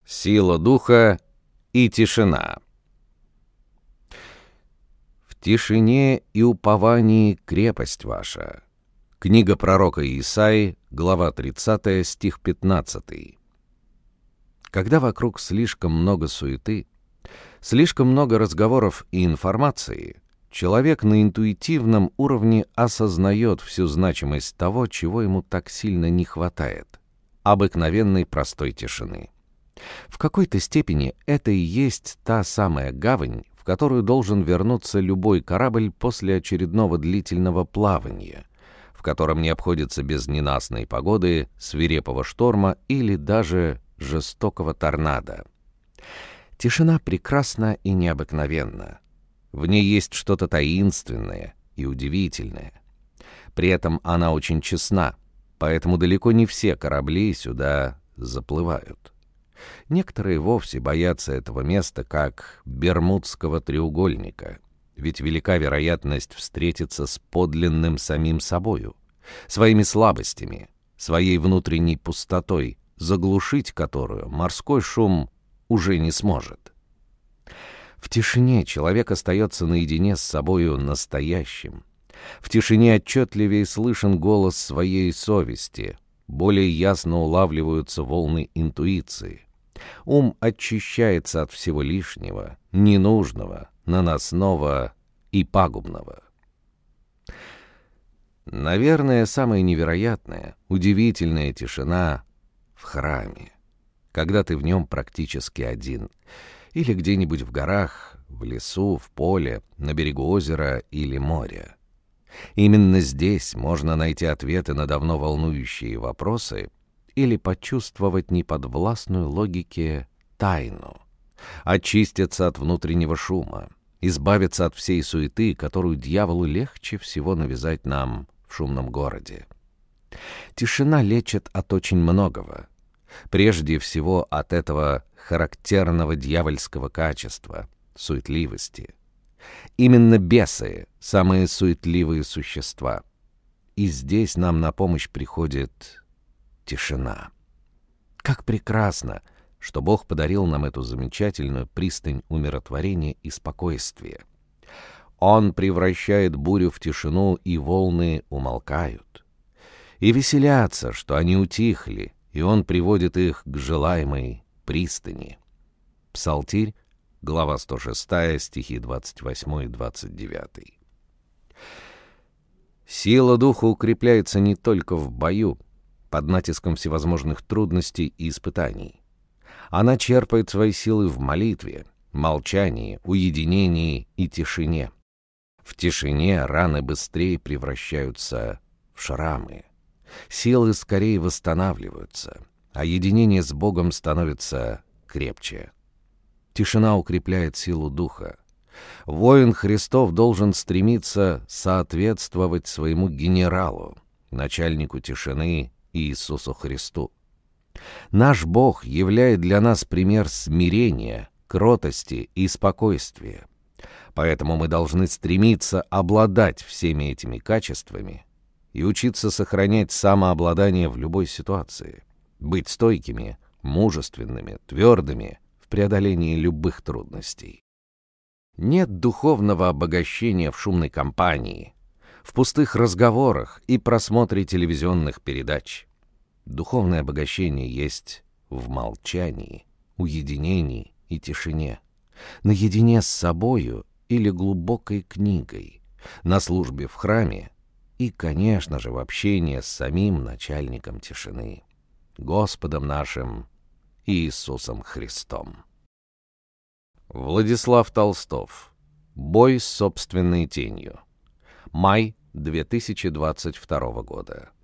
Сила духа и тишина. В тишине и уповании крепость ваша. Книга пророка Исаии, глава 30, стих 15. Когда вокруг слишком много суеты, слишком много разговоров и информации, человек на интуитивном уровне осознает всю значимость того, чего ему так сильно не хватает — обыкновенной простой тишины. В какой-то степени это и есть та самая гавань, в которую должен вернуться любой корабль после очередного длительного плавания, в котором не обходится без ненастной погоды, свирепого шторма или даже жестокого торнадо. Тишина прекрасна и необыкновенна. В ней есть что-то таинственное и удивительное. При этом она очень честна, поэтому далеко не все корабли сюда заплывают. Некоторые вовсе боятся этого места как Бермудского треугольника, ведь велика вероятность встретиться с подлинным самим собою, своими слабостями, своей внутренней пустотой, заглушить которую морской шум уже не сможет. В тишине человек остается наедине с собою настоящим. В тишине отчетливее слышен голос своей совести, более ясно улавливаются волны интуиции. Ум очищается от всего лишнего, ненужного, наносного и пагубного. Наверное, самая невероятная, удивительная тишина в храме, когда ты в нем практически один, или где-нибудь в горах, в лесу, в поле, на берегу озера или моря. Именно здесь можно найти ответы на давно волнующие вопросы или почувствовать неподвластную логике тайну, очиститься от внутреннего шума, избавиться от всей суеты, которую дьяволу легче всего навязать нам в шумном городе. Тишина лечит от очень многого. Прежде всего от этого характерного дьявольского качества — суетливости. Именно бесы — самые суетливые существа. И здесь нам на помощь приходит тишина. Как прекрасно, что Бог подарил нам эту замечательную пристань умиротворения и спокойствия. Он превращает бурю в тишину, и волны умолкают. И веселятся, что они утихли, и Он приводит их к желаемой пристани. Псалтирь, глава 106, стихи 28 и 29. Сила духа укрепляется не только в бою, под натиском всевозможных трудностей и испытаний. Она черпает свои силы в молитве, молчании, уединении и тишине. В тишине раны быстрее превращаются в шрамы. Силы скорее восстанавливаются, а единение с Богом становится крепче. Тишина укрепляет силу духа. Воин Христов должен стремиться соответствовать своему генералу, начальнику тишины Иисусу Христу. Наш Бог являет для нас пример смирения, кротости и спокойствия. Поэтому мы должны стремиться обладать всеми этими качествами и учиться сохранять самообладание в любой ситуации, быть стойкими, мужественными, твердыми в преодолении любых трудностей. Нет духовного обогащения в шумной компании, в пустых разговорах и просмотре телевизионных передач. Духовное обогащение есть в молчании, уединении и тишине, наедине с собою или глубокой книгой, на службе в храме и, конечно же, в общении с самим начальником тишины, Господом нашим Иисусом Христом. Владислав Толстов. Бой с собственной тенью. Май 2022 года.